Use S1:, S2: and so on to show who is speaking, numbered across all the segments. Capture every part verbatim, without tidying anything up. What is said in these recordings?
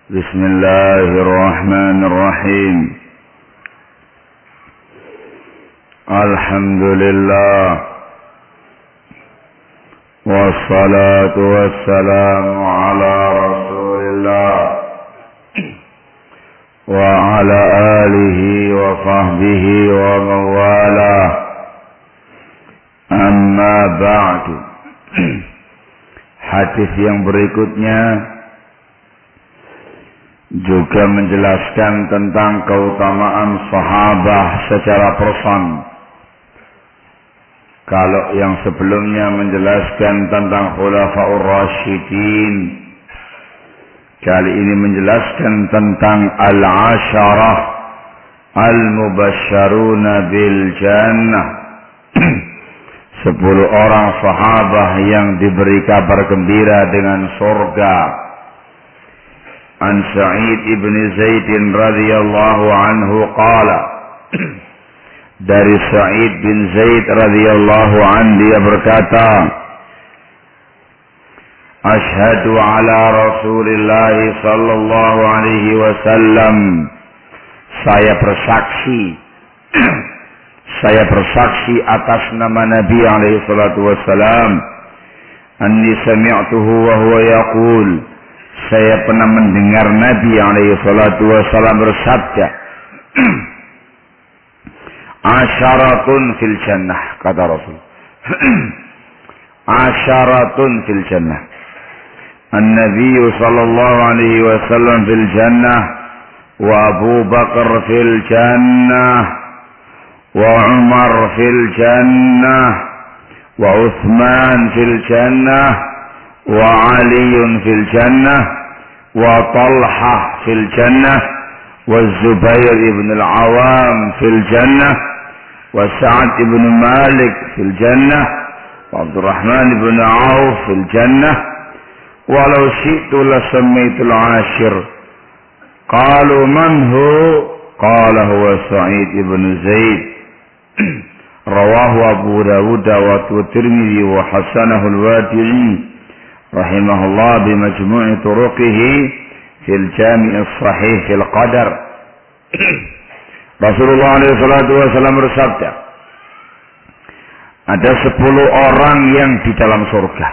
S1: Bismillahirrahmanirrahim. Alhamdulillah. Wassalatu wassalamu ala Rasulillah wa ala alihi wa sahbihi wa mawala. Amma ba'du. Hadis yang berikutnya juga menjelaskan tentang keutamaan sahabat secara person. Kalau yang sebelumnya menjelaskan tentang khulafaur rasyidin, kali ini menjelaskan tentang al-asharah al-mubasysyaruna bil jannah. Sepuluh orang sahabat yang diberi kabar gembira dengan surga. An Sa'id ibn Zaid radhiyallahu anhu qala, dari Sa'id bin Zaid radhiyallahu anhu dia berkata, Ashhadu ala Rasulillah sallallahu alaihi wasallam, saya bersaksi saya bersaksi atas nama Nabi alaihi salatu wasallam, anni sami'tuhu wa huwa yaqul, saya pernah mendengar Nabi alaihi salatu wasallam bersabda, asyaratun fil jannah, kata Rasul. Asyaratun fil jannah. An-Nabi sallallahu alaihi wasallam fil jannah, wa Abu Bakar fil jannah, wa Umar fil jannah, wa Uthman fil jannah, wa Ali fil jannah, wa Talha fil jannah, wa Zubair ibn al-Awam fil jannah, wa Sa'ad ibn Malik fil jannah, wa Abdurrahman ibn Auf fil jannah, walau syi'tu la samaitul ashir. Qalu man hu? Qala huwa Sa'id ibn Zaid. Rawahu Abu Dawud wa Tirmidzi wa hasanahu al-Wadi'i rahimahullah bi majmu'i turuqihi fil Jami' as-Sahih fil Qadar. Rasulullah alaihi salatu wasallam bersabda, ada sepuluh orang yang di dalam surga.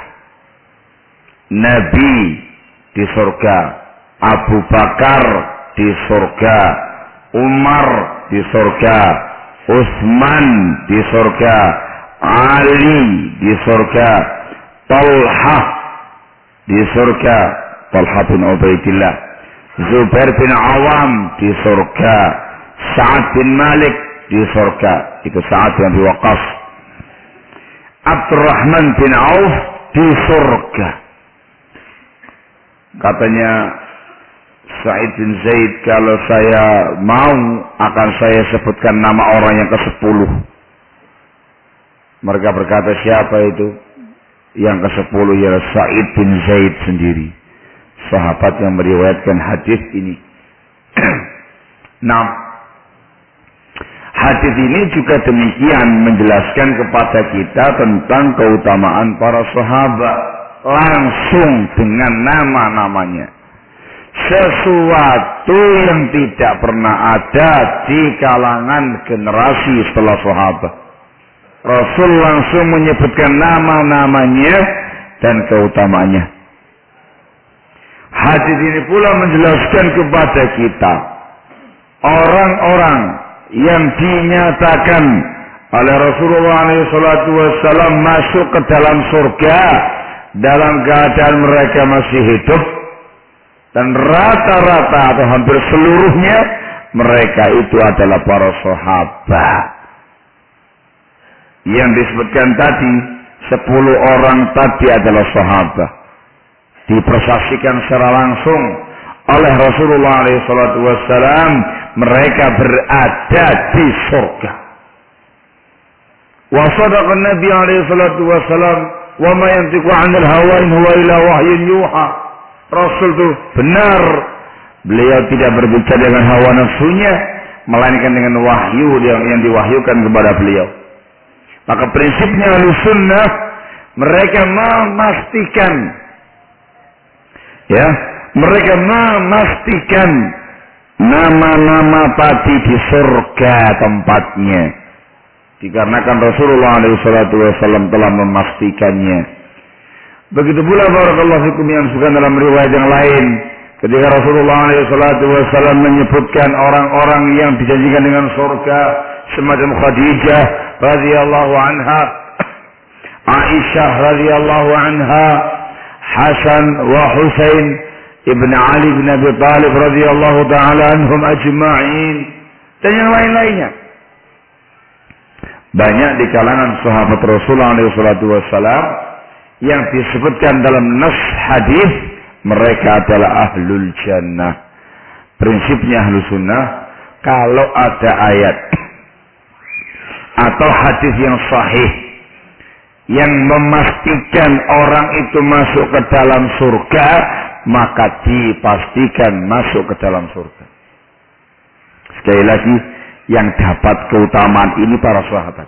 S1: Nabi di surga, Abu Bakar di surga, Umar di surga, Utsman di surga, Ali di surga, Talha di surga, Talha bin Ubaidillah, Zubair bin Awam di surga, Sa'ad bin Malik di surga, itu Sa'ad bin Abi Waqqas, Abdurrahman bin Auf di surga. Katanya Sa'id bin Zaid, kalau saya mau akan saya sebutkan nama orang yang kesepuluh. Mereka berkata, siapa itu? Yang kesepuluh ialah Sa'id bin Zaid sendiri, sahabat yang meriwayatkan hadis ini. Nah, hadis ini juga demikian menjelaskan kepada kita tentang keutamaan para sahabat langsung dengan nama-namanya. Sesuatu yang tidak pernah ada di kalangan generasi setelah sahabat. Rasul langsung menyebutkan nama-namanya dan keutamaannya. Hadis ini pula menjelaskan kepada kita orang-orang yang dinyatakan oleh Rasulullah shallallahu alaihi wasallam masuk ke dalam surga dalam keadaan mereka masih hidup, dan rata-rata atau hampir seluruhnya mereka itu adalah para sahabat. Yang disebutkan tadi, sepuluh orang tadi adalah sahabat. Dipersaksikan secara langsung oleh Rasulullah shallallahu alaihi wasallam, mereka berada di surga. Wa sadaqa Nabi alaihi salatu wasallam, wa ma yantiqu 'anil hawa in huwa illa wahyun yuha. Rasul itu benar, beliau tidak berbicara dengan hawa nafsunya, melainkan dengan wahyu yang, yang diwahyukan kepada beliau. Maka prinsipnya Ahlussunnah, mereka memastikan, ya, mereka memastikan nama-nama tadi di surga tempatnya, dikarenakan Rasulullah shallallahu alaihi wasallam telah memastikannya. Begitu pula barakallahu fikum yang disebutkan dalam riwayat yang lain, ketika Rasulullah shallallahu alaihi wasallam menyebutkan orang-orang yang dijanjikan dengan surga semacam Khadijah radhiyallahu anha, Aisyah radhiyallahu anha, Hasan wa Husain ibn Ali bin Abi Talib radhiyallahu taala anhum ajma'in, dan yang lain-lainnya. Banyak di kalangan sahabat Rasulullah shallallahu alaihi wasallam yang disebutkan dalam nas hadis mereka adalah ahlul jannah. Prinsipnya ahlu sunnah, kalau ada ayat atau hadis yang sahih yang memastikan orang itu masuk ke dalam surga, maka dipastikan masuk ke dalam surga. Sekali lagi, yang dapat keutamaan ini para sahabat.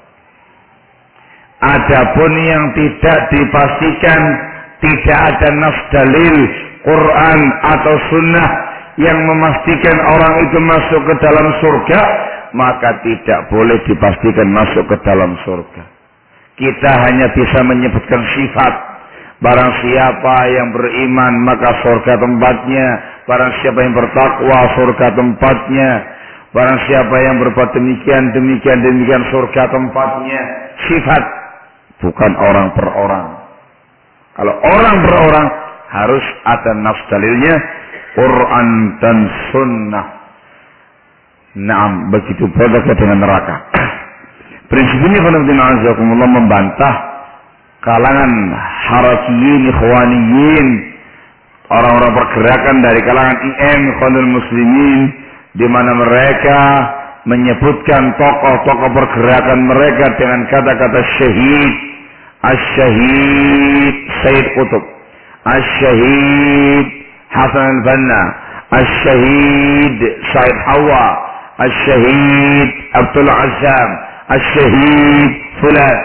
S1: Adapun yang tidak dipastikan, tidak ada nas dalil Quran atau sunnah yang memastikan orang itu masuk ke dalam surga, maka tidak boleh dipastikan masuk ke dalam surga. Kita hanya bisa menyebutkan sifat. Barang siapa yang beriman maka surga tempatnya. Barang siapa yang bertakwa surga tempatnya. Barang siapa yang berbuat demikian, demikian, demikian surga tempatnya. Sifat, bukan orang per orang. Kalau orang per orang harus ada nas dalilnya, Quran dan sunnah. Naam, begitu pula dengan neraka. Prinsip ini Allah membantah kalangan harakiyin, ikhwaniyin, orang-orang pergerakan dari kalangan I M, Ikhwanul Muslimin, di mana mereka menyebutkan tokoh-tokoh pergerakan mereka dengan kata-kata syahid, as-syahid Sayyid Qutb, as-syahid Hasan al-Banna, as-syahid Said Hawa, as-syahid Abdul Azam, as-syahid fulan.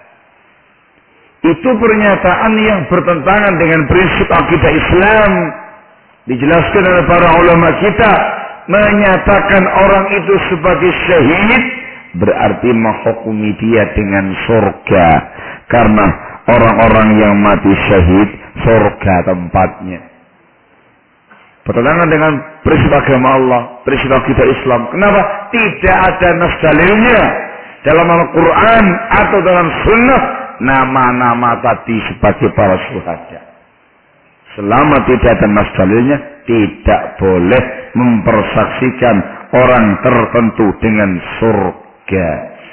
S1: Itu pernyataan yang bertentangan dengan prinsip akidah Islam. Dijelaskan oleh para ulama kita, menyatakan orang itu sebagai syahid berarti menghukumi dia dengan surga, karena orang-orang yang mati syahid surga tempatnya. Bertentangan dengan prinsip agama Allah, prinsip akidah Islam. Kenapa? Tidak ada nas dalilnya dalam Al-Quran atau dalam sunnah nama-nama tadi sebagai para syuhada. Selama tidak ada nas dalilnya, tidak boleh mempersaksikan orang tertentu dengan surga.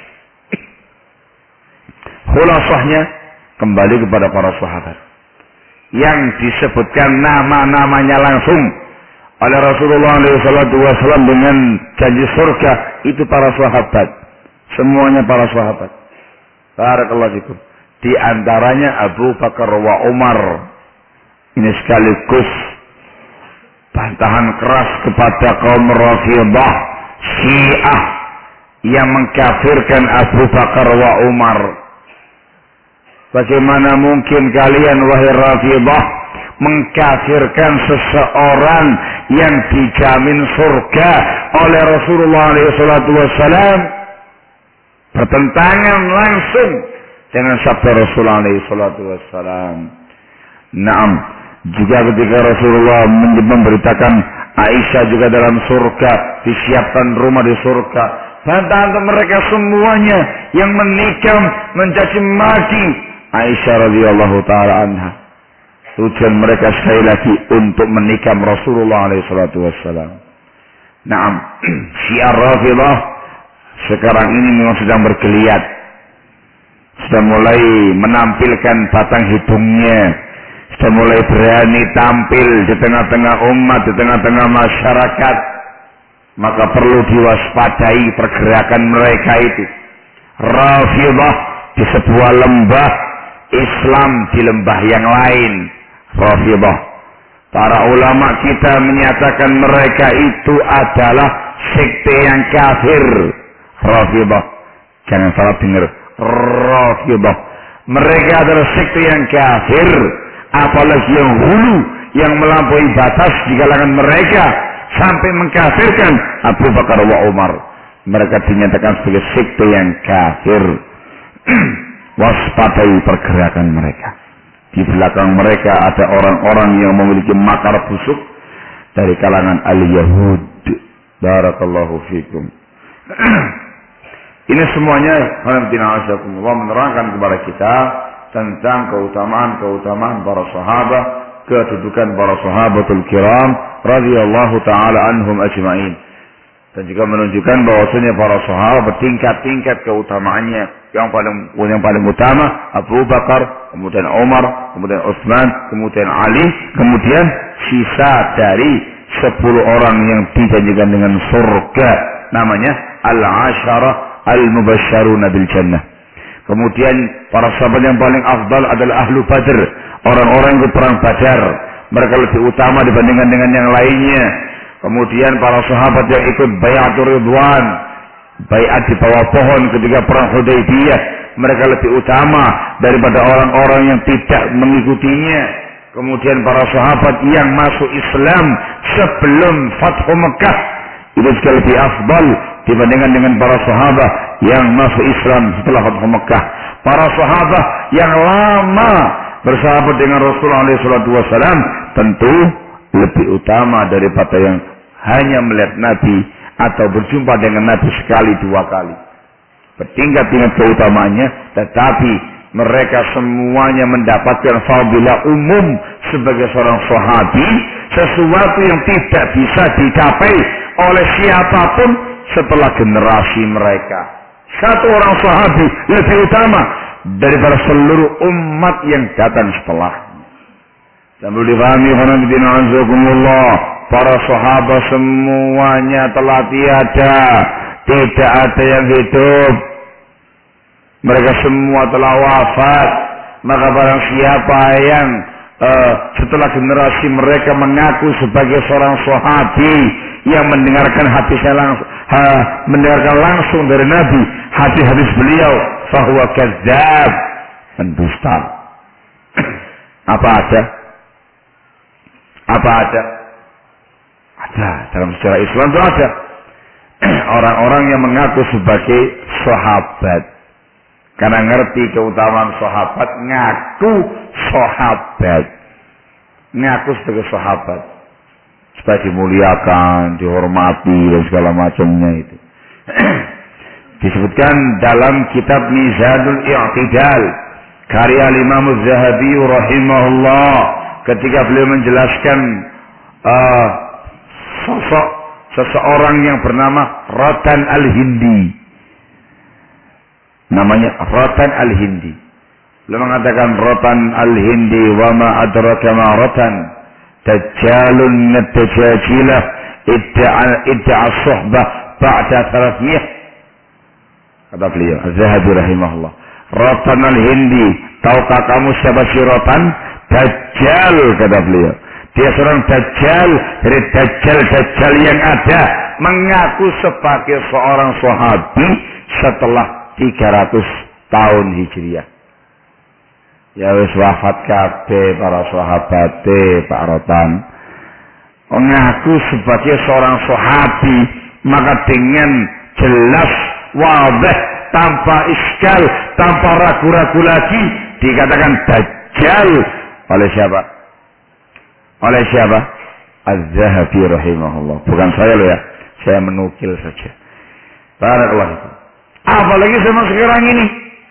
S1: Khulasahnya kembali kepada para sahabat yang disebutkan nama-namanya langsung oleh Rasulullah shallallahu alaihi wasallam dengan janji surga, itu para sahabat, semuanya para sahabat. Barakallahu fikum. Di antaranya Abu Bakar wa Umar. Ini sekaligus bantahan keras kepada kaum Rafidhah Syiah yang mengkafirkan Abu Bakar wa Umar. Bagaimana mungkin kalian wahai Rafidhah mengkafirkan seseorang yang dijamin surga oleh Rasulullah shallallahu alaihi wasallam? Bertentangan langsung dengan sabda Rasulullah shallallahu alaihi wasallam. Naam, juga ketika Rasulullah memberitakan Aisyah juga dalam surga, disiapkan rumah di surga, bantahan mereka semuanya yang menikam, mencaci maki Aisyah radhiyallahu taala anha. Tujuan mereka sekali lagi untuk menikam Rasulullah shallallahu alaihi wasallam. Naam, Syiar Rafidhah sekarang ini memang sedang bergeliat, sudah mulai menampilkan batang hidungnya, sudah mulai berani tampil di tengah-tengah umat, di tengah-tengah masyarakat. Maka perlu diwaspadai pergerakan mereka itu. Rafidhah di sebuah lembah, Islam di lembah yang lain. Rafidhah, para ulama kita menyatakan mereka itu adalah sekte yang kafir. Rafidhah, jangan salah dengar, Rafidhah, mereka adalah sekte yang kafir, apalagi yang hulu, yang melampaui batas di kalangan mereka sampai mengkafirkan Abu Bakar wa Umar. Mereka dinyatakan sebagai sekte yang kafir. Waspadai pergerakan mereka. Di belakang mereka ada orang-orang yang memiliki makar busuk dari kalangan al-Yahud. Barakallahu fikum. Ini semuanya Allah menerangkan kepada kita tentang keutamaan-keutamaan para sahabat, kedudukan para sahabatul kiram radhiyallahu taala anhum ajma'in. Dan juga menunjukkan bahwasanya para sahabat bertingkat-tingkat keutamaannya. Yang paling yang paling utama Abu Bakar, kemudian Umar, kemudian Utsman, kemudian Ali, kemudian sisa dari sepuluh orang yang dijanjikan dengan surga, namanya al-asyarah al-mubasysyaruna bil jannah. Kemudian para sahabat yang paling afdal adalah ahlu Badr, orang-orang yang ikut perang Badar. Mereka lebih utama dibandingkan dengan yang lainnya. Kemudian para sahabat yang ikut bai'atur ridwan, bai'at di bawah pohon ketika perang Hudaybiyah, mereka lebih utama daripada orang-orang yang tidak mengikutinya. Kemudian para sahabat yang masuk Islam sebelum Fathu Mekah, itu juga lebih afdal dibandingkan dengan para sahabat yang masuk Islam setelah Fathu Mekah. Para sahabat yang lama bersahabat dengan Rasulullah shallallahu alaihi wasallam tentu lebih utama daripada yang hanya melihat Nabi atau berjumpa dengan Nabi sekali dua kali. Bertingkat-tingkat keutamaannya, tetapi mereka semuanya mendapatkan fadilah umum sebagai seorang sahabi, sesuatu yang tidak bisa dicapai oleh siapapun setelah generasi mereka. Satu orang sahabi lebih utama daripada seluruh umat yang datang setelahnya. Dan perlu dipahami, para sahabat semuanya telah tiada, tidak ada yang hidup. Mereka semua telah wafat. Maka barang siapa yang uh, setelah generasi mereka mengaku sebagai seorang sahabi yang mendengarkan hadisnya langsung, uh, mendengarkan langsung dari Nabi, hadis-hadis beliau, fahuwa kadzdzab, pendusta. Apa ada? Apa ada? Ada dalam sejarah Islam itu ada orang-orang yang mengaku sebagai sahabat. Karena ngerti keutamaan sahabat, ngaku sahabat. Ngaku sebagai sahabat. Supaya dimuliakan, dihormati, dan segala macamnya itu. Disebutkan dalam kitab Mizanul I'tidal, karya Imam Az-Zahabi rahimahullah, ketika beliau menjelaskan uh, sosok seseorang yang bernama Rotan Al-Hindi. Namanya Rotan Al-Hindi. Beliau mengatakan Rotan Al-Hindi, wa ma adraka ma Rotan, dajjalun nadajajilah idda'a idda'a suhbah ba'da thalathmiyah. Kata beliau Az-Zahabi rahimahullah, Rotan Al-Hindi, tahukah kamu siapa si Rotan? Dajjal, kata beliau. Dia seorang dajjal dari dajjal-dajjal yang ada, mengaku sebagai seorang sahabi setelah tiga ratus tahun Hijriah. Ya wis wafat kabeh para sahabat Pak Rotan. Mengaku sebagai seorang sahabi, maka dengan jelas, wadah, tanpa iskal, tanpa ragu-ragu lagi dikatakan dajjal oleh siapa? Oleh siapa? Az-Zahabi rahimahullah. Bukan saya loh ya, saya menukil saja. Barakallahu. Apalagi zaman sekarang ini,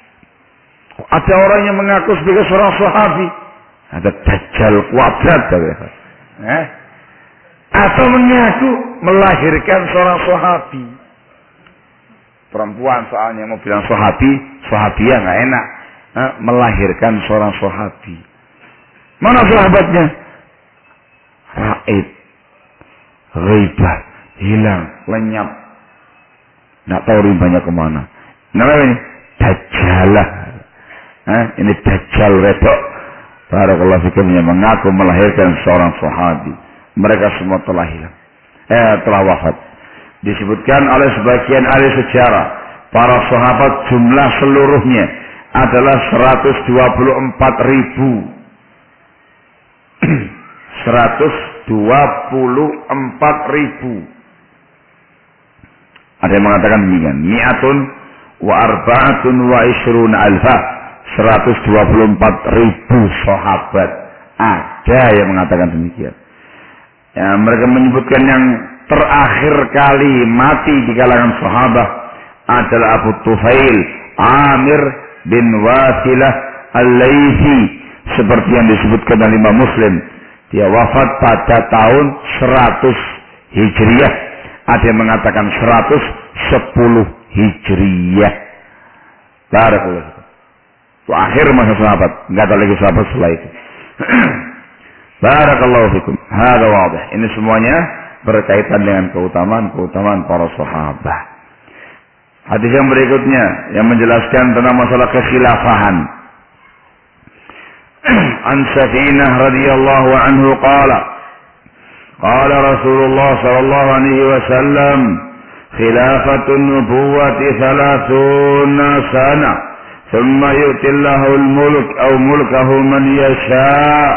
S1: ada orang yang mengaku sebagai seorang sahabi, ada dajjal kuadrat, eh? Atau mengaku melahirkan seorang sahabi. Perempuan soalnya mau bilang sahabi, sahabiah nggak enak, eh? Melahirkan seorang sahabi. Mana sahabatnya? Raib, ghaibah, hilang, lenyap. Nggak tahu rimbanya kemana. Namanya ini dajjalah. Eh, ini dajjal wedok. Barakallahu fikum, yang mengaku melahirkan seorang sahabi. Mereka semua telah hilang. Eh, telah wafat. Disebutkan oleh sebagian ahli sejarah, para sahabat jumlah seluruhnya adalah seratus dua puluh empat ribu. seratus dua puluh empat ribu. Ada yang mengatakan demikian. Mi'atun wa arba'atun wa ishruna alfa. seratus dua puluh empat ribu sahabat. Ada yang mengatakan demikian. Ya, mereka menyebutkan yang terakhir kali mati di kalangan sahabat adalah Abu Tufail Amir bin Wasilah Al-Laythi, seperti yang disebutkan oleh Imam Muslim. Dia wafat pada tahun seratus Hijriah. Ada yang mengatakan seratus sepuluh Hijriah. Barakallahu. Itu akhir masa sahabat, enggak ada lagi sahabat setelah itu. Barakallahu fikum. Hada wadih. Ini semuanya berkaitan dengan keutamaan-keutamaan para sahabat. Hadis yang berikutnya yang menjelaskan tentang masalah kekhilafahan. An Safinah radhiyallahu anhu qala qala Rasulullah sallallahu alaihi wasallam khilafatun nubuwwati thalathuna sana thumma yu'ti Allahu al-mulk aw mulkahu man yasha'.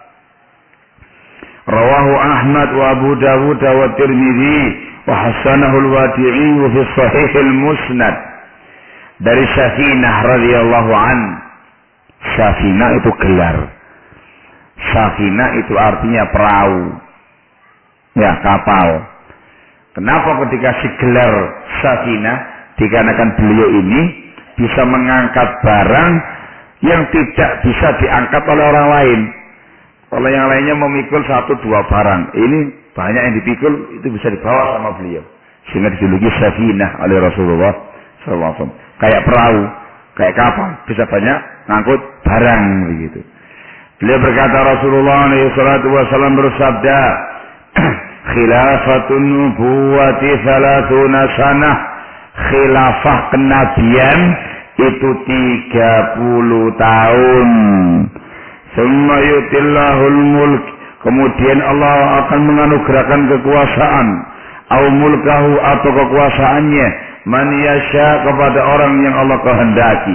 S1: Rawahu Ahmad wa Abu Dawud wa Tirmidzi wa hasanahu al-Wadi'i fi Sahih al-Musnad. Dari Safinah radhiyallahu an. Safinah itu gelar. Safinah itu artinya perahu. Ya, kapal. Kenapa ketika si gelar Safinah? Dikarenakan beliau ini bisa mengangkat barang yang tidak bisa diangkat oleh orang lain. Kalau yang lainnya memikul satu dua barang, ini banyak yang dipikul, itu bisa dibawa sama beliau. Sehingga dijuluki Safinah oleh Rasulullah shallallahu alaihi wasallam. Kayak perahu, kayak kapal, bisa banyak ngangkut barang begitu. Beliau berkata, Rasulullah shallallahu alaihi wasallam bersabda, khilafatun nubuwati thalathuna sanah. Khilafah kenabian itu tiga puluh tahun. Summa yutillahul mulk. Kemudian Allah akan menganugerahkan kekuasaan. Au mulkahu atau kekuasaannya. Man yasha kepada orang yang Allah kehendaki.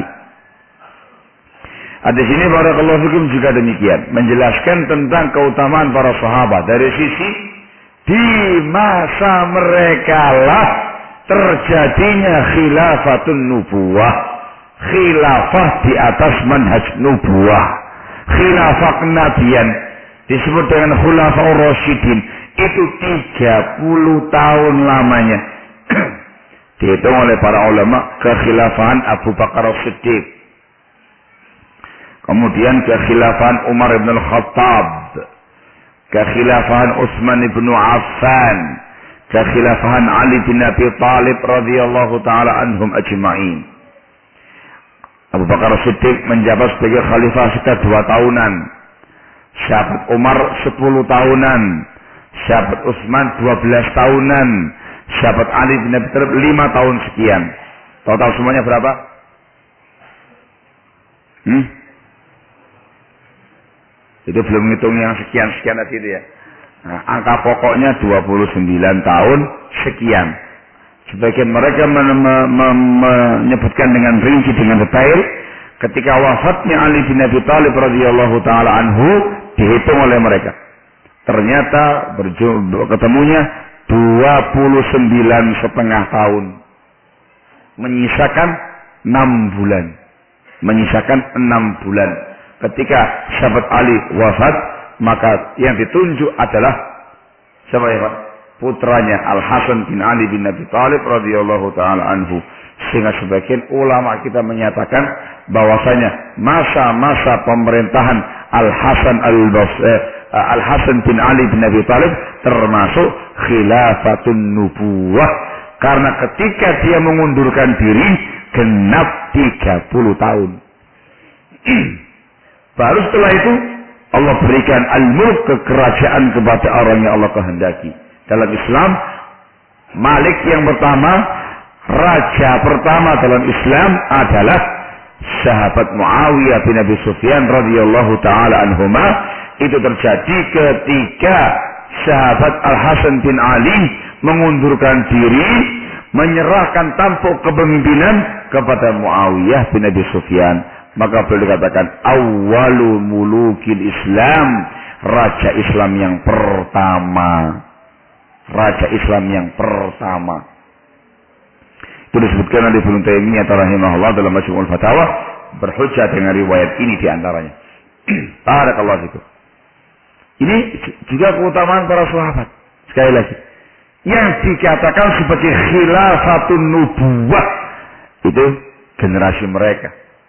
S1: Di sini barakallahu fikum juga demikian. Menjelaskan tentang keutamaan para sahabat. Dari sisi di masa mereka lah terjadinya khilafatun nubuwah. Khilafah di atas manhaj nubuwah. Khilafah kenabian disebut dengan khulafaur rasyidin. Itu tiga puluh tahun lamanya. Dihitung oleh para ulama kekhilafahan Abu Bakar As-Siddiq. Kemudian kekhilafahan Umar bin Al-Khattab. Kekhilafahan Utsman bin Affan. Kekhilafahan Ali bin Abi Thalib radhiyallahu taala anhum ajma'in. Abu Bakar Siddiq menjabat sebagai khalifah sekitar dua tahunan. Sahabat Umar sepuluh tahunan. Sahabat Utsman dua belas tahunan. Sahabat Ali bin Abi Thalib lima tahun sekian. Total semuanya berapa? Hmm? Itu belum ngitung yang sekian-sekian tadi itu ya. Nah, angka pokoknya dua puluh sembilan tahun sekian. Sebagian mereka men- me- me- menyebutkan dengan rinci, dengan detail, ketika wafatnya Ali bin Abi Thalib radhiyallahu taala anhu dihitung oleh mereka. Ternyata berju- ketemunya dua puluh sembilan setengah tahun. Menyisakan enam bulan. Menyisakan enam bulan. Ketika sahabat Ali wafat, maka yang ditunjuk adalah siapa ya Pak? Putranya Al-Hasan bin Ali bin Abi Thalib radhiyallahu taala anhu. Sehingga sebagian ulama kita menyatakan bahwasanya masa-masa pemerintahan Al-Hasan Al-Basri, Al-Hasan bin Ali bin Abi Thalib termasuk khilafatun nubuwah, karena ketika dia mengundurkan diri genap tiga puluh tahun. Baru setelah itu Allah berikan al-mulk, kekerajaan kepada orang yang Allah kehendaki. Dalam Islam, Malik yang pertama, raja pertama dalam Islam adalah sahabat Muawiyah bin Abi Sufyan radhiyallahu taala anhuma. Itu terjadi ketika sahabat Al-Hasan bin Ali mengundurkan diri, menyerahkan tampuk kepemimpinan kepada Muawiyah bin Abi Sufyan. Maka boleh dikatakan awwalu mulukil Islam, raja Islam yang pertama. Raja Islam yang pertama. Itu disebutkan oleh Ibnu Taimiyah rahimahullah dalam Majmu'ul Fatawa, berhujjah dengan riwayat ini di antaranya. Barakallahu fikum. Ini juga keutamaan para sahabat. Sekali lagi, yang dikatakan sebagai khilafatun nubuwah itu generasi mereka.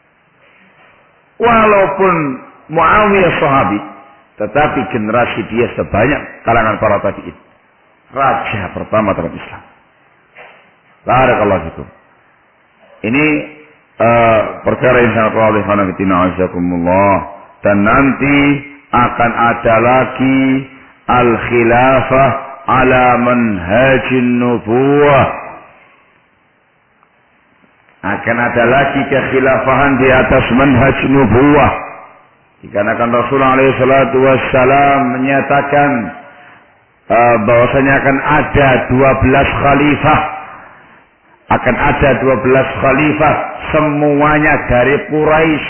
S1: Walaupun Muawiyah sahabi, tetapi generasi dia sebanyak kalangan para tabi'in. Raja pertama dalam Islam. Barakallahu fikum. Ini uh, perkara yang sangat wajib karena kita azakumullah, dan nanti akan ada lagi al-khilafah ala manhajin nubuwah. Akan ada lagi kekhilafahan di atas manhaj nubuwah. Dikarenakan Rasulullah alaihi salatu wassalam menyatakan uh, bahwasanya akan ada dua belas khalifah. Akan ada dua belas khalifah, semuanya dari Quraisy.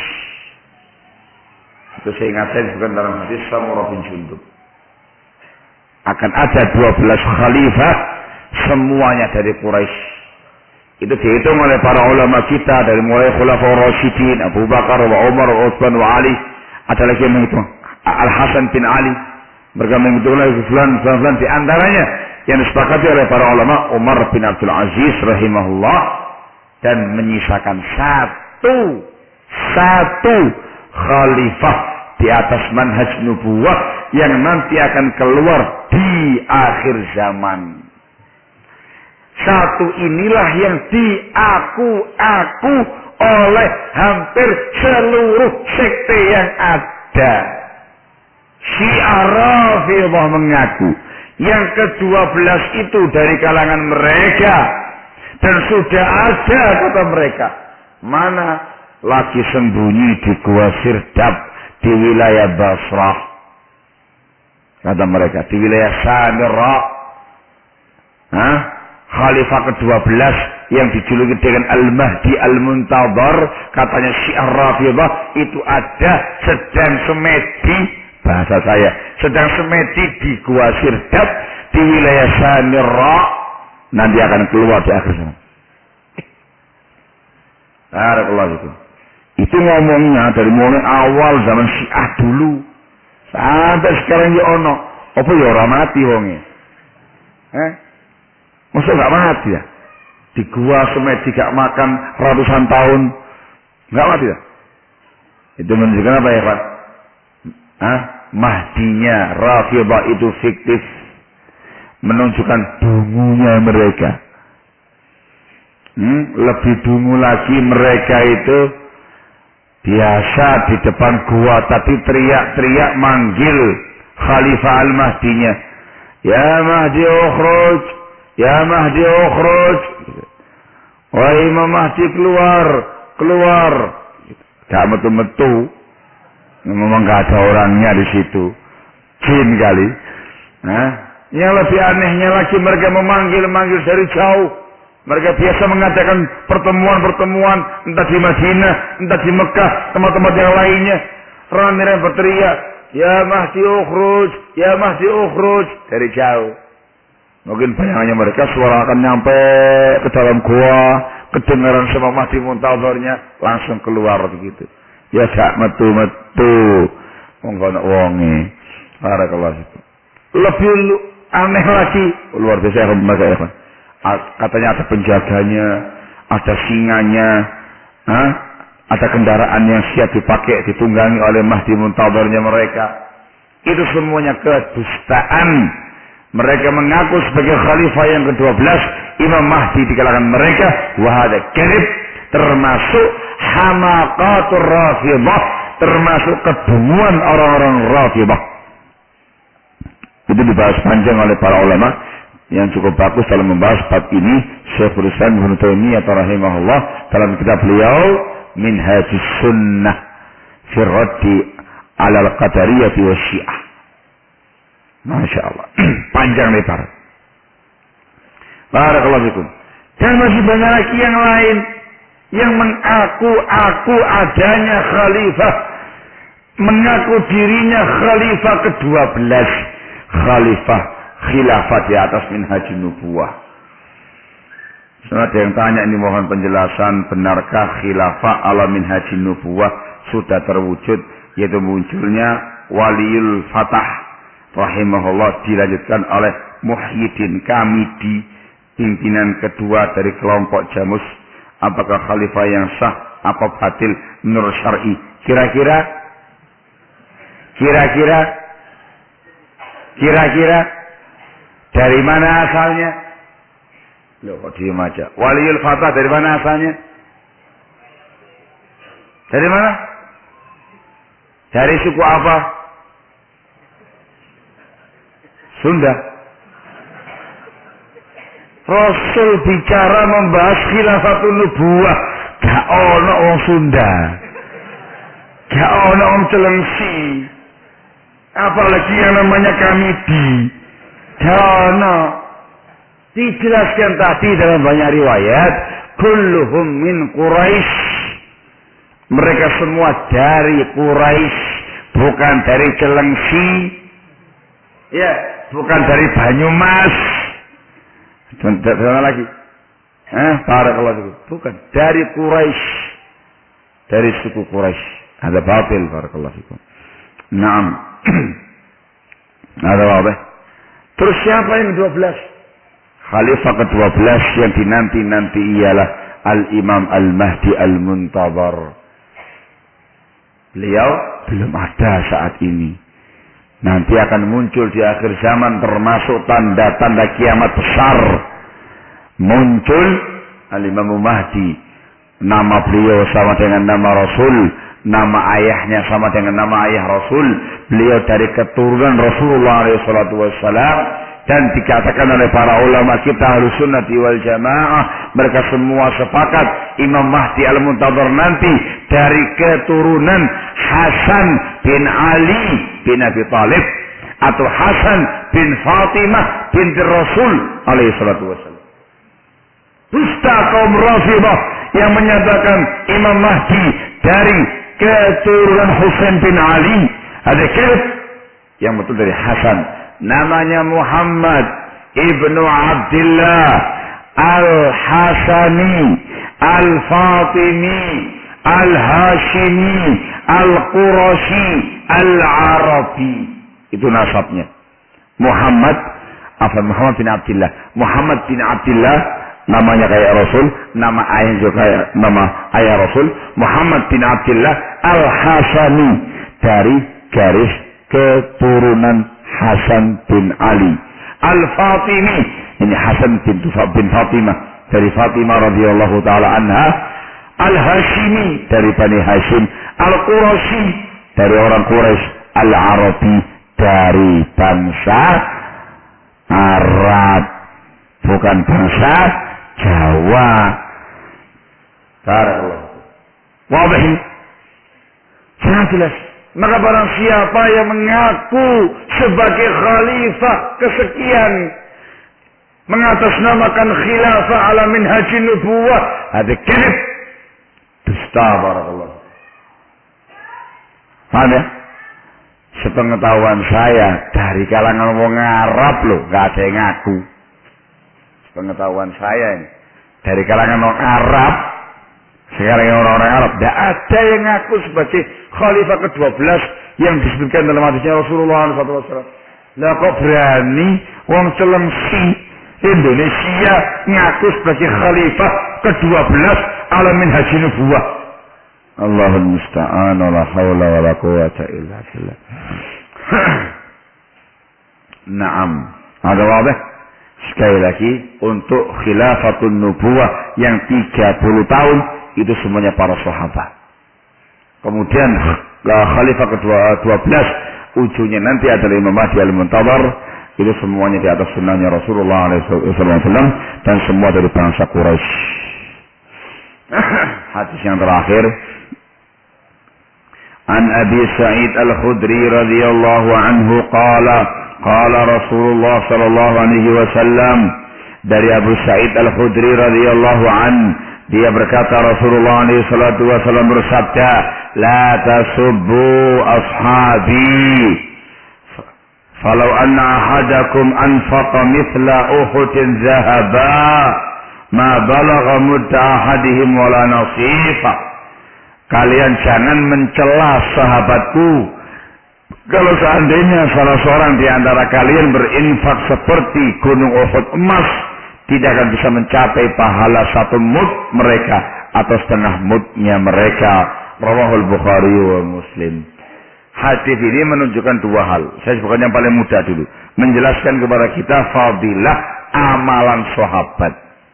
S1: Itu saya ingat, saya bukan dalam hadis Samurah bin Jundub. Akan ada dua belas khalifah, semuanya dari Quraisy. Itu dihitung oleh para ulama kita dari mulai Khulafaur Rasyidin, Abu Bakar, wa Umar, wa Utsman, wa Ali. Ada lagi yang menghitung Al-Hasan bin Ali. Mereka menghitung lagi fulan, fulan, fulan. Di antaranya yang disepakati oleh para ulama Umar bin Abdul Aziz rahimahullah, dan menyisakan satu satu khalifah di atas manhaj nubuwah yang nanti akan keluar di akhir zaman. Satu inilah yang diaku-aku oleh hampir seluruh sekte yang ada. Syiah Rafidhah mengaku yang kedua belas itu dari kalangan mereka, dan sudah ada kata mereka, mana lagi sembunyi di gua Sirdab di wilayah Basrah, kata mereka, di wilayah Samirra. Hah? Khalifah kedua belas yang dijuluki dengan Al-Mahdi Al-Muntadhar, katanya Syiah Rafidhah itu ada sedang semedi, bahasa saya, sedang semedi di gua Sirdab di wilayah Samirra, nanti akan keluar di akhir zaman. Barakallahu fikum. Itu ngomongnya dari mulai awal zaman Syiah dulu sampai sekarang ya ono. Apa ya ora mati wonge? Eh? Masa gak mati ya? Di gua semedi gak makan ratusan tahun, gak mati ya? Itu menunjukkan apa ya Pak? Hah? Mahdinya Rafidhah itu fiktif, menunjukkan dungunya mereka. Hmm? Lebih dungu lagi, mereka itu biasa di depan gua tapi teriak-teriak manggil Khalifah Al-Mahdinya, ya Mahdi ukhruj, ya Mahdi ukhruj, wahai Imam Mahdi keluar, keluar. Gak metu-metu, memang gak ada orangnya di situ, jin kali. Nah, yang lebih anehnya lagi, mereka memanggil-manggil dari jauh. Mereka biasa mengadakan pertemuan-pertemuan, entah di Madinah, entah di Mekah, tempat-tempat yang lainnya. Ramai-ramai berteriak, ya Mahdi ukhruj, ya Mahdi ukhruj, dari jauh. Mungkin bayangannya mereka suara akan nyampe ke dalam gua, kedengaran sama Mahdi Muntadharnya, langsung keluar begitu. Ya gak metu-metu, wong kono wonge. Barakallahu fikum. Lebih aneh lagi, luar biasa mereka ya. Katanya ada penjaganya, ada singanya, ha? Ada kendaraan yang siap dipakai, ditunggangi oleh Mahdi Muntadharnya mereka. Itu semuanya kedustaan. Mereka mengaku sebagai khalifah yang kedua belas, Imam Mahdi di kalangan mereka, wahada kadhib, termasuk hamaqatur Rafidhah, termasuk kedunguan orang-orang Rafidhah. Itu dibahas panjang oleh para ulama yang cukup bagus dalam membahas bab ini. Syekhul Islam Ibnu Taimiyah rahimahullah dalam kitab beliau Minhajus Sunnah fi Raddi 'ala al-Qadariyah wa Syiah. Masya Allah, panjang lebar. Barakallahu fikum. Dan masih banyak lagi yang lain yang mengaku-aku adanya khalifah mengaku dirinya khalifah kedua belas, khalifah khilafah di atas minhajun nubuwah. Ada yang tanya, ini mohon penjelasan, benarkah khilafah ala minhajun nubuwah sudah terwujud, yaitu munculnya Waliul Fatah rahimahullah dilanjutkan oleh Muhyiddin Kamidi, pimpinan kedua dari kelompok Jamus. Apakah khalifah yang sah apa batil menurut syar'i? Kira-kira kira-kira kira-kira dari mana asalnya? Loh, kok diem aja? Waliul Fatah dari mana asalnya? Dari mana? Dari suku apa? Sunda. Rasul bicara membahas khilafatun nubuwah, gak ono wong Sunda, gak ono wong Celengsi, apalagi yang namanya Kamidi, gak ono. Dijelaskan tadi dalam banyak riwayat, kulluhum min Quraisy. Mereka semua dari Quraisy, bukan dari Celengsi, ya, bukan dari Banyumas. Mana lagi? Eh, barakallahu, bukan dari Quraisy, dari suku Quraisy. Ada batil, barakallahu fikum. Naam. Ada apa? Terus siapa yang kedua belas? Khalifah kedua belas yang dinanti-nanti ialah Al-Imam Al-Mahdi Al-Muntadhar. Beliau belum ada saat ini. Nanti akan muncul di akhir zaman, termasuk tanda-tanda kiamat besar. Muncul Al-Imam Mahdi. Nama beliau sama dengan nama Rasul. Nama ayahnya sama dengan nama ayah Rasul. Beliau dari keturunan Rasulullah shallallahu alaihi wasallam. Dan dikatakan oleh para ulama kita Ahlus Sunnati wal Jamaah, mereka semua sepakat Imam Mahdi Al-Muntadhar nanti dari keturunan Hasan bin Ali bin Abi Thalib atau Hasan bin Fatimah binti Rasul alaihi salatu wasallam. Dusta kaum Rafidhah yang menyatakan Imam Mahdi dari keturunan Husain bin Ali. Ada kira yang betul dari Hasan. Namanya Muhammad ibnu Abdullah Al-Hasani Al-Fatimi Al-Hashimi Al-Qurashi Al-Arabi. Itu nasabnya. Muhammad apa Muhammad bin Abdullah. Muhammad bin Abdullah namanya kayak Rasul, nama ayah juga kayak nama ayah Rasul. Muhammad bin Abdullah Al-Hasani dari garis keturunan Hasan bin Ali. Al-Fatimi, ini Hasan bin, bin Fatimah dari Fatimah radhiyallahu taala anha. Al-Hashimi dari Bani Hashim. Al-Qurashi dari orang Quraisy. Al-Arabi dari bangsa Arab, bukan bangsa Jawa. Barakallahu. Wadah ini sangat jelas. Maka barang siapa yang mengaku sebagai khalifah kesekian, mengatasnamakan khilafah ala minhajin nubuwah, ada kadzib, dusta. Barakallahu. Paham ya? Sepengetahuan saya dari kalangan wong Arab loh, gak ada yang ngaku. Sepengetahuan saya ini dari kalangan wong Arab, sekarang orang-orang Arab, tidak ada yang ngaku sebagai khalifah kedua belas yang disebutkan dalam hadisnya Rasulullah shallallahu alaihi wasallam. Lah kok berani wong Celengsi Indonesia ngaku sebagai khalifah kedua belas ala minhajin nubuwah? Allahul musta'an, la haula wala quwwata illa billah. Naam, ada wadah. Sekali lagi, untuk khilafatun nubuwah yang tiga puluh tahun itu semuanya para sahabat. Kemudian khalifah kedua dua belas ujungnya nanti adalah Imam Mahdi Al-Muntadhar. Itu semuanya di atas sunnahnya Rasulullah shallallahu alaihi wasallam dan semua dari bangsa Quraisy. Hadis yang terakhir, An Abi Sa'id Al-Khudri radhiyallahu anhu qala qala Rasulullah sallallahu alaihi wasallam, dari Abu Sa'id Al-Khudri radhiyallahu an, dia berkata Rasulullah alaihi salatu wasallam bersabda, la tasubbu ashabi falau anna ahadakum anfaqa mithla uhudin zahaba ma balagha mudda ahadihim wala nasifa. Kalian jangan mencela sahabatku. Kalau seandainya salah seorang di antara kalian berinfak seperti gunung Uhud emas, tidak akan bisa mencapai pahala satu mud mereka atau setengah mudnya mereka. Rawahul Bukhari wa Muslim. Hadis ini menunjukkan dua hal. Saya sebutkan yang paling mudah dulu. Menjelaskan kepada kita fadilah amalan sahabat.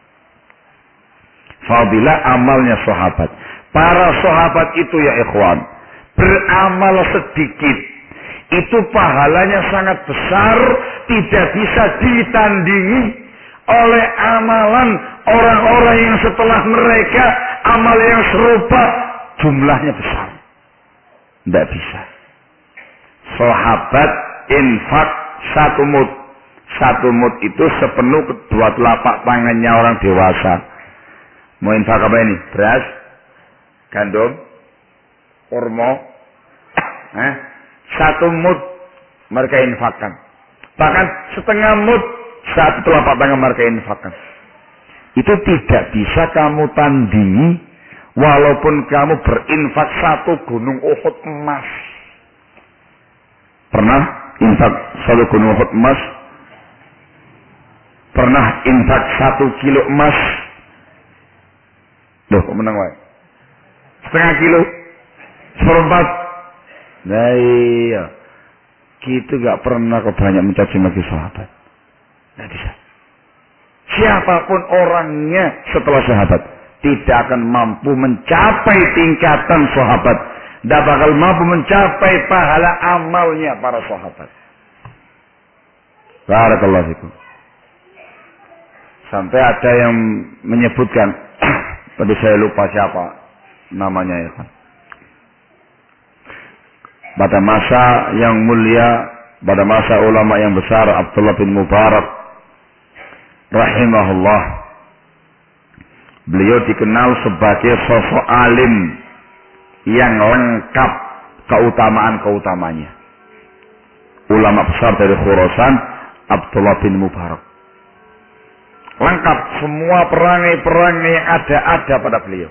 S1: Fadilah amalnya sahabat. Para sahabat itu ya ikhwan, beramal sedikit, itu pahalanya sangat besar, tidak bisa ditandingi oleh amalan orang-orang yang setelah mereka, amal yang serupa, jumlahnya besar. Tidak bisa. Sahabat infak satu mud. Satu mud itu sepenuh kedua telapak tangannya orang dewasa. Mau infak apa ini? Beras? Gandum? Kurma? Eh? Satu mud mereka infakkan. Bahkan setengah mud satu telapak tangan mereka infakkan. Itu tidak bisa kamu tandingi walaupun kamu berinfak satu gunung Uhud emas. Pernah infak satu gunung Uhud emas? Pernah infak satu kilo emas? Loh, kok menang wae? Setengah kilo? Seperempat? Nah iya, kita gak pernah kok banyak mencaci maki sahabat. Gak bisa. Siapapun orangnya setelah sahabat tidak akan mampu mencapai tingkatan sahabat. Tidak bakal mampu mencapai pahala amalnya para sahabat. Barakallahu fikum. Sampai ada yang menyebutkan, tadi saya lupa siapa namanya ya kan. Pada masa yang mulia, pada masa ulama yang besar Abdullah bin Mubarak rahimahullah, beliau dikenal sebagai sosok alim yang lengkap keutamaan-keutamanya. Ulama besar dari Khurasan, Abdullah bin Mubarak. Lengkap semua perangai-perangai yang ada-ada pada beliau.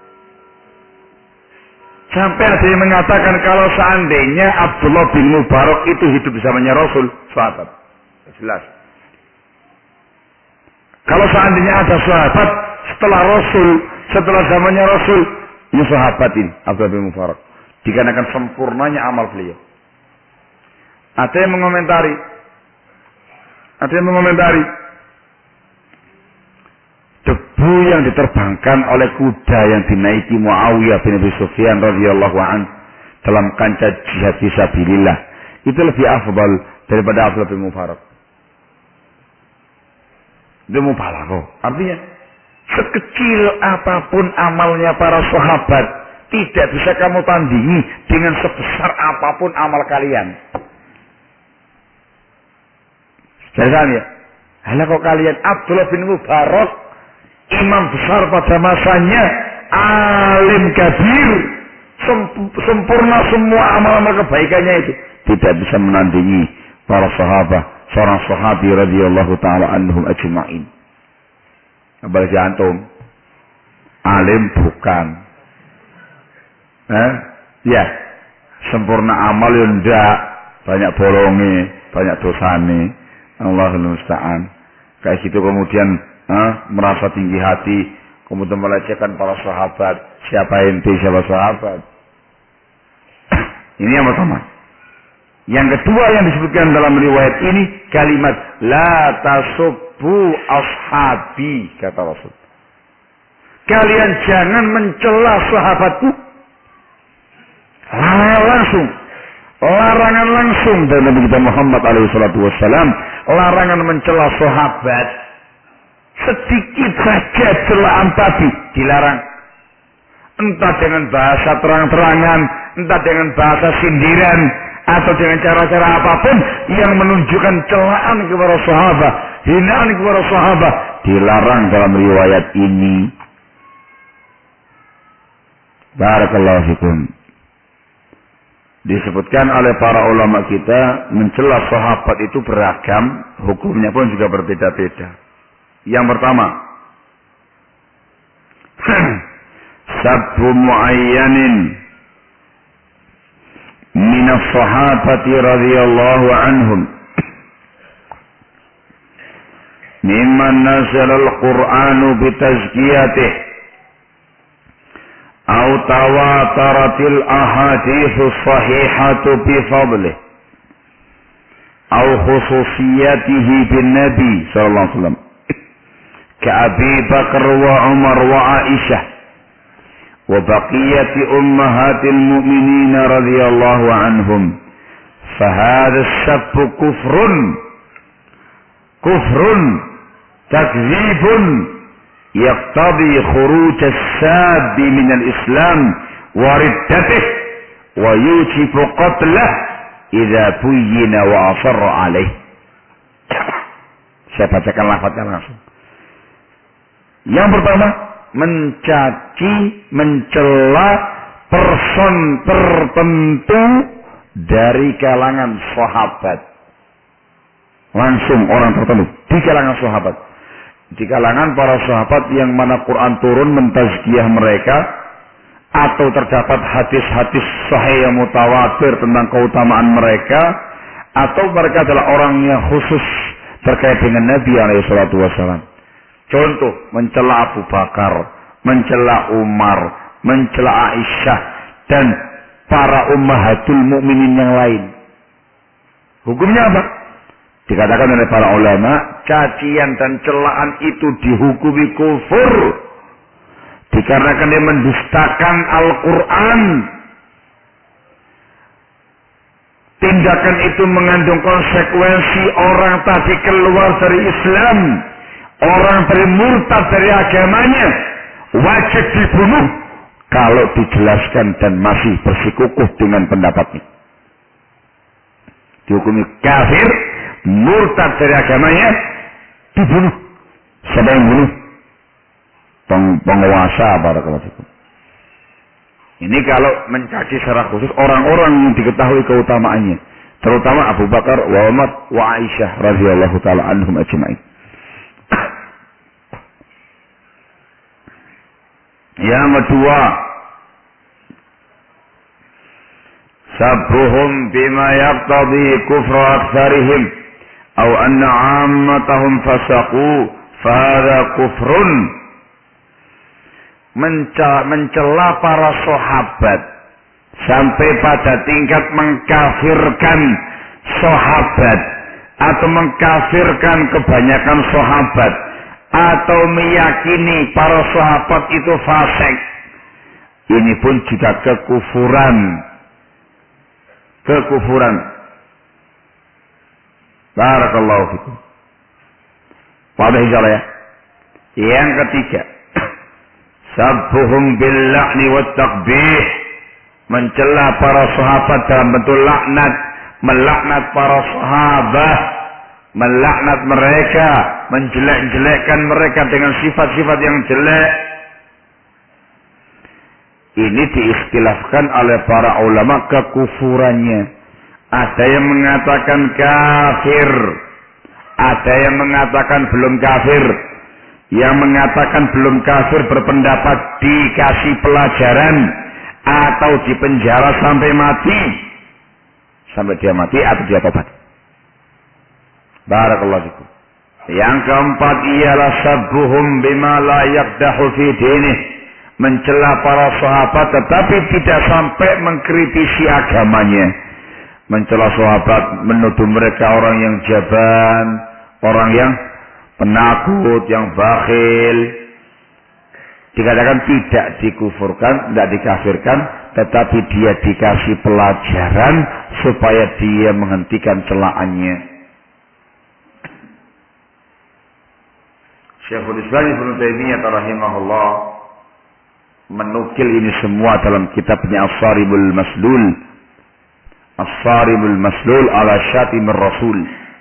S1: Sampai ada yang mengatakan kalau seandainya Abdullah bin Mubarak itu hidup zamannya Rasul, sahabat. Jelas. Kalau seandainya ada sahabat setelah Rasul, setelah zamannya Rasul, ini sahabat ini, Abdullah bin Mubarak. Dikarenakan sempurnanya amal beliau. Ada yang mengomentari. Ada yang mengomentari. Debu yang diterbangkan oleh kuda yang dinaiki Muawiyah bin Abi Sufyan radhiyallahu anhu dalam kancah jihad fisabilillah itu lebih afdal daripada Abdullah bin Mubarak. Itu mubalaghah. Artinya sekecil apapun amalnya para sahabat tidak bisa kamu tandingi dengan sebesar apapun amal kalian. Jangan ya. Halah kok kalian Abdullah bin Mubarak imam besar pada masanya, alim kabir, sempurna semua amal-amal kebaikannya itu tidak bisa menandingi para sahabat, seorang sahabi radhiyallahu taala anhum ajma'in. Apalagi antum alim bukan, eh? Ya, sempurna amal ya ndak, banyak bolongnya, banyak dosane. Allahul musta'an. Kayak gitu kemudian eh, merasa tinggi hati, kemudian melecehkan para sahabat. Siapa ente, siapa sahabat? Ini yang pertama. Yang kedua yang disebutkan dalam riwayat ini kalimat la tasubbu ashabi, kata Rasul. Kalian jangan mencela sahabatku. Larangan langsung. Larangan langsung dari Nabi kita Muhammad alaihi salatu wassalam. Larangan mencela sahabat. Sedikit saja celaan tadi dilarang. Entah dengan bahasa terang-terangan, entah dengan bahasa sindiran, atau dengan cara-cara apapun yang menunjukkan celaan kepada sahabat, hinaan kepada sahabat, dilarang dalam riwayat ini. Barakallahu fikum. Disebutkan oleh para ulama kita, mencela sahabat itu beragam, hukumnya pun juga berbeda-beda. Yang pertama, sabbu muayyanin minas sahabati radhiyallahu anhum mimman nazala al-Qur'anu bitazkiyatih aw tawataratil ahaditsu sahihatu bifadlih aw khususiyatihi bin nabi sallallahu alaihi wasallam ka Abi Bakar wa Umar wa Aisyah wa baqiyati ummahatil mu'minin radhiyallahu anhum fahadha as-sabbu kufrun kufrun takdzibun yaqtadi khuruj as-sabbi min al-islam wa riddatih wa yujibu qatlah idza buyyina wa asarra alaih. Saya bacakan lafaznya langsung. Yang pertama, mencaci, mencela person tertentu dari kalangan sahabat. Langsung orang tertentu di kalangan sahabat. Di kalangan para sahabat yang mana Quran turun mentazkiyah mereka, atau terdapat hadis-hadis sahih yang mutawatir tentang keutamaan mereka, atau mereka adalah orang yang khusus terkait dengan Nabi alaihi salatu wasallam. Contoh, mencela Abu Bakar, mencela Umar, mencela Aisyah, dan para ummahatul mukminin yang lain. Hukumnya apa? Dikatakan oleh para ulama, cacian dan celaan itu dihukumi kufur. Dikarenakan dia mendustakan Al-Quran. Tindakan itu mengandung konsekuensi orang tadi keluar dari Islam. Orang dari murtad dari agamanya. Wajib dibunuh kalau dijelaskan dan masih bersikukuh dengan pendapatnya. Dihukumi kafir, murtad dari agamanya, dibunuh. Siapa yang bunuh? Peng penguasa barakallahu fikum. Ini kalau mencaci secara khusus orang-orang yang diketahui keutamaannya, terutama Abu Bakar, wa Umar, wa Aisyah radhiyallahu taala anhum ajma'in. Yang kedua, sabbuhum bima yaqtadi kufra aktsarihim aw anna 'ammatahum fasaqu fa hadha kufrun. Mencela para sahabat sampai pada tingkat mengkafirkan sahabat atau mengkafirkan kebanyakan sahabat atau meyakini para sahabat itu fasik, ini pun juga kekufuran. Kekufuran. Barakallahu fikum. Pada insyaallah ya. Yang ketiga, sabbuhum bil la'ni wat taqbih, mencela para sahabat dalam bentuk laknat, melaknat para sahabat, melaknat mereka, menjelek-jelekkan mereka dengan sifat-sifat yang jelek. Ini diistilahkan oleh para ulama kekufurannya. Ada yang mengatakan kafir, ada yang mengatakan belum kafir. Yang mengatakan belum kafir berpendapat dikasih pelajaran atau dipenjara sampai mati, sampai dia mati atau dia tobat. Barakallahu fikum. Yang keempat ialah sabbuhum bima la yaqdahu fi dinih, mencela para sahabat tetapi tidak sampai mengkritisi agamanya. Mencela sahabat, menuduh mereka orang yang jaban, orang yang penakut, yang bakhil. Dikatakan tidak dikufurkan, tidak dikafirkan, tetapi dia dikasih pelajaran supaya dia menghentikan celaannya. Syekhul Islam Ibnu Taimiyah rahimahullah menukil ini semua dalam kitabnya As-Saribul Maslul. As-Saribul Maslul ala Syatimir Rasul.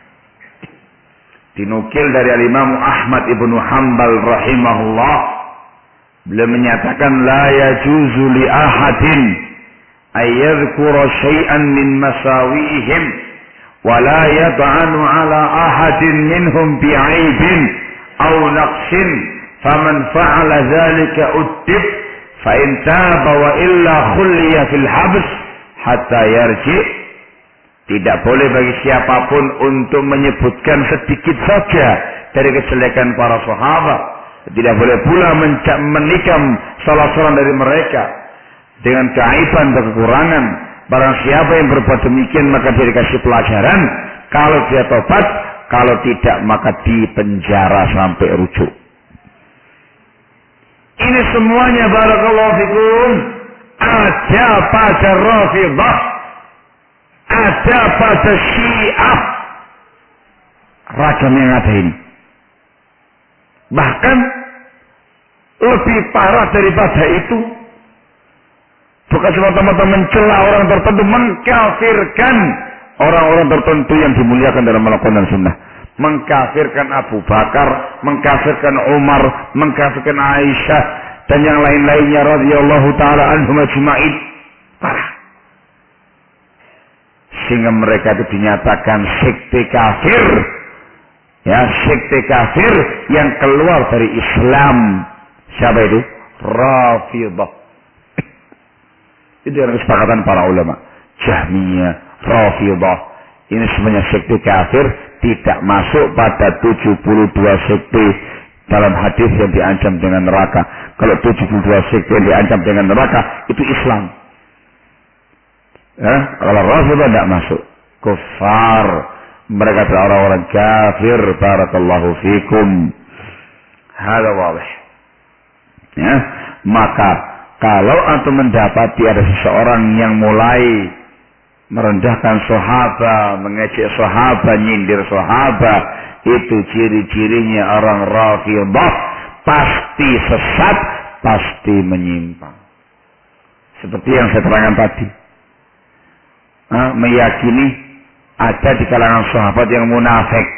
S1: Dinukil dari Al-Imam Ahmad Ibnu Hanbal rahimahullah, beliau menyatakan la yajuzu li ahadin ayyadhkura syai'an min masawihim wa la yad'anu ala ahadin minhum bi'aibin aw naqsin faman fa'ala dhalika uttib fa in taba wa illa khulliya fil habs hatta yarji'. Tidak boleh bagi siapapun untuk menyebutkan sedikit saja dari kejelekan para sahabat. Tidak boleh pula menikam salah seorang dari mereka dengan keaiban dan kekurangan. Barang siapa yang berbuat demikian maka dia dikasih pelajaran. Kalau dia tobat, kalau tidak maka dipenjara sampai rujuk. Ini semuanya barakallahu fikum ada pada Rafidhah, ada pada Syiah, ragam yang ada ini. Bahkan lebih parah daripada itu, bukan semata-mata mencela orang tertentu, mengkafirkan orang-orang tertentu yang dimuliakan dalam Al-Quran dan Sunnah. Mengkafirkan Abu Bakar, mengkafirkan Umar, mengkafirkan Aisyah dan yang lain-lainnya radhiyallahu taala anhum ajma'in. Parah. Sehingga mereka itu dinyatakan sekte kafir. Ya, sekte kafir yang keluar dari Islam. Siapa itu? Rafidhah. Itu yang kesepakatan para ulama. Jahmiyah, Rafidhah. Ini semuanya sekte kafir, tidak masuk pada tujuh puluh dua sekte dalam hadis yang diancam dengan neraka. Kalau tujuh puluh dua sekte yang diancam dengan neraka, itu Islam. Ya, kalau Rafidhah tidak masuk. Kufar. Mereka adalah orang-orang kafir. Barakallahu fikum. Hada wadih. Ya, maka kalau antum mendapati ada seseorang yang mulai merendahkan sahabat, mengejek sahabat, nyindir sahabat, itu ciri-cirinya orang Rafidhah. Pasti sesat, pasti menyimpang. Seperti yang saya terangkan tadi. Nah, meyakini ada di kalangan sahabat yang munafik,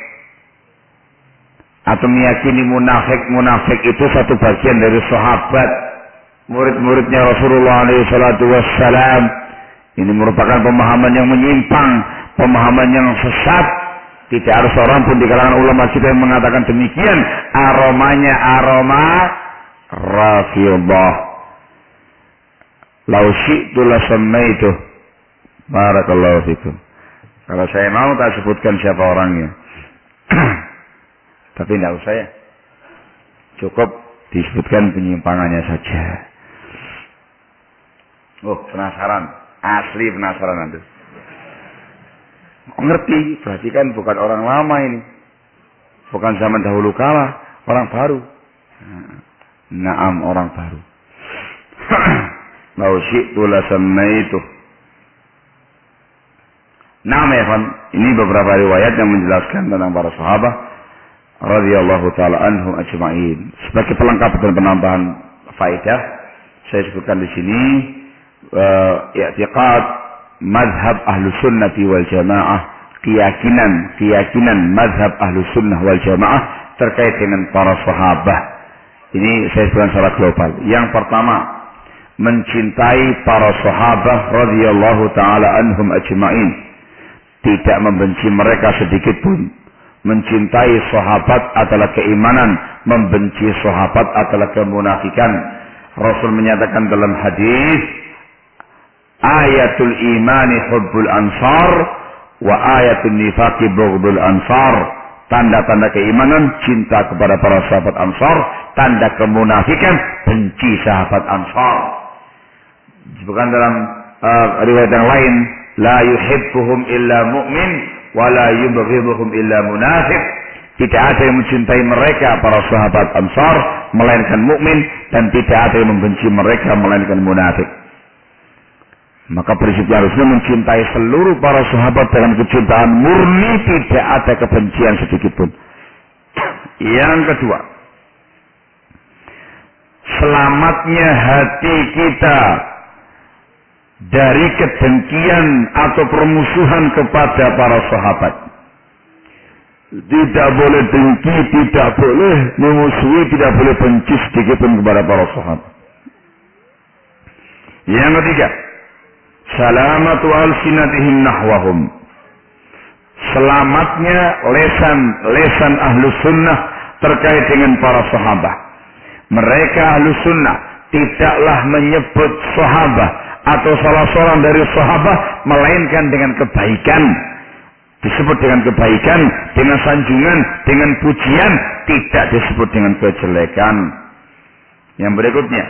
S1: atau meyakini munafik-munafik itu satu bagian dari sahabat, murid-muridnya Rasulullah alaihi salatu wassalam. Ini merupakan pemahaman yang menyimpang, pemahaman yang sesat. Tidak harus seorang pun di kalangan ulama kita yang mengatakan demikian. Aromanya aroma Rafidhah. Lau syi'tu la samaitu. Barakallahu fikum. Kalau saya mau tak sebutkan siapa orangnya. Tapi tidak usah ya. Cukup disebutkan penyimpangannya saja. Oh, penasaran. Asli penasaran nanti. Ngerti, berarti kan bukan orang lama ini. Bukan zaman dahulu kala, orang baru. Naam, orang baru. Lau syi'tu la samaitu. Naam ya kan, ini beberapa riwayat yang menjelaskan tentang para sahabat radhiyallahu taala anhum ajma'in. Sebagai pelengkap dan penambahan faedah, saya sebutkan di sini uh, i'tiqad mazhab ahlu sunnati wal jamaah, keyakinan keyakinan mazhab ahlu sunnah wal jamaah terkait dengan para sahabat. Ini saya sebutkan secara global. Yang pertama, mencintai para sahabat radhiyallahu taala anhum ajma'in. Tidak membenci mereka sedikit pun. Mencintai sahabat adalah keimanan, membenci sahabat adalah kemunafikan. Rasul menyatakan dalam hadis, ayatul imani hubbul ansar wa ayatul nifaqi bughdul ansar. Tanda-tanda keimanan cinta kepada para sahabat ansar, tanda kemunafikan benci sahabat ansar. Bukan dalam uh, riwayat yang lain, la yuhibbuhum illa mu'min wa la yubghiduhum illa munafiq. Tidak ada yang mencintai mereka para sahabat ansar melainkan mukmin, dan tidak ada yang membenci mereka melainkan munafik. Maka prinsipnya harusnya mencintai seluruh para sahabat dengan kecintaan murni, tidak ada kebencian sedikit pun. Yang kedua, selamatnya hati kita dari kedengkian atau permusuhan kepada para sahabat. Tidak boleh dengki, tidak boleh memusuhi, tidak boleh benci sedikit pun kepada para sahabat. Yang ketiga, salamatu alsinatihim nahwahum. Selamatnya lesan-lesan ahlus sunnah terkait dengan para sahabat. Mereka ahlus sunnah tidaklah menyebut sahabat atau salah seorang dari sahabat melainkan dengan kebaikan. Disebut dengan kebaikan, dengan sanjungan, dengan pujian, tidak disebut dengan kejelekan. Yang berikutnya,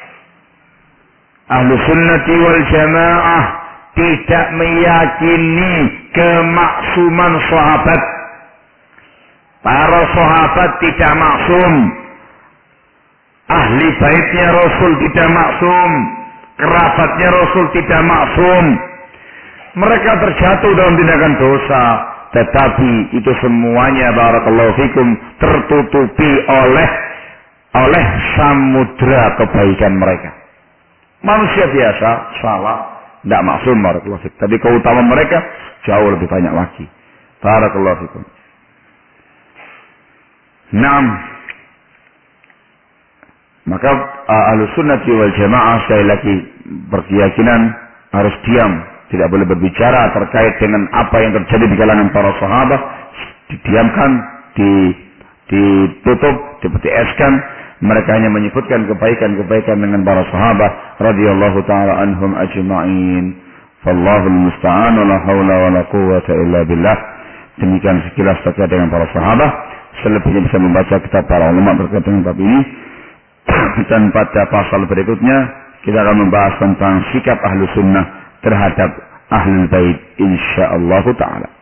S1: Ahlus Sunnati wal Jamaah tidak meyakini kemaksuman sahabat. Para sahabat tidak maksum. Ahli baitnya Rasul tidak maksum. Kerabatnya Rasul tidak maksum. Mereka terjatuh dalam tindakan dosa, tetapi itu semuanya barakallahu fikum tertutupi oleh oleh samudra kebaikan mereka. Manusia biasa salah, tidak maksum barakallahu fikum, tapi keutamaan mereka jauh lebih banyak lagi. Barakallahu fikum. Naam. Maka Ahlus Sunnah wal Jamaah sekali lagi berkeyakinan harus diam, tidak boleh berbicara terkait dengan apa yang terjadi di kalangan para sahabat, didiamkan, di, ditutup, dipetieskan. Mereka hanya menyebutkan kebaikan-kebaikan dengan para sahabat radhiyallahu taala anhum ajma'in. Wallahul musta'an wa la haula wa la quwwata illa billah. Demikian sekilas terkait dengan para sahabat. Selebihnya bisa membaca kitab para ulama terkait dengan bab ini. Dan pada pasal berikutnya kita akan membahas tentang sikap ahlu sunnah terhadap ahlul bait insyaallah ta'ala.